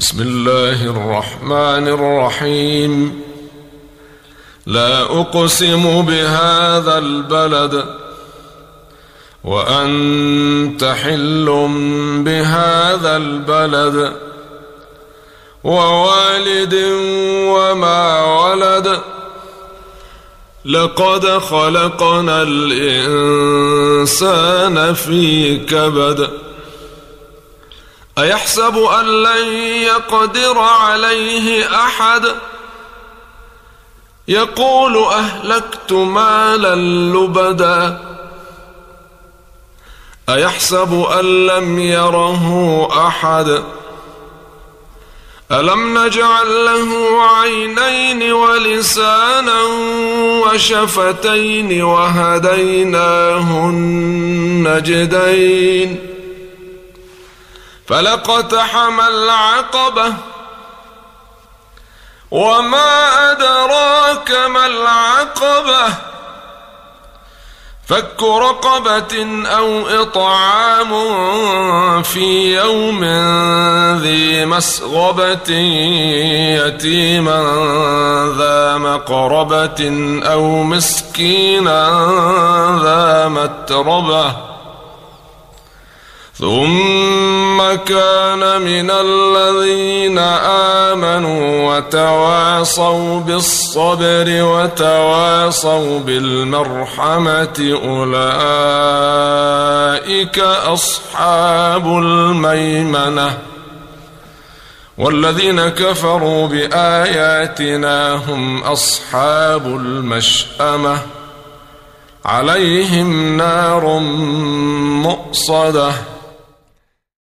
بسم الله الرحمن الرحيم. لا أقسم بهذا البلد وأنت حل بهذا البلد ووالد وما ولد لقد خلقنا الإنسان في كبد أيحسب أن لن يقدر عليه أحد يقول أهلكت مالا لبدا أيحسب أن لم يره أحد ألم نجعل له عينين ولسانا وشفتين وهديناه النجدين فلاقتحم العقبة وما أدراك ما العقبة فك رقبة أو إطعام في يوم ذي مسغبة يتيما ذا مقربة أو مسكينا ذا متربة ثم كان من الذين آمنوا وتواصوا بالصبر وتواصوا بالمرحمة أولئك أصحاب الميمنة والذين كفروا بآياتنا هم أصحاب المشأمة عليهم نار مؤصدة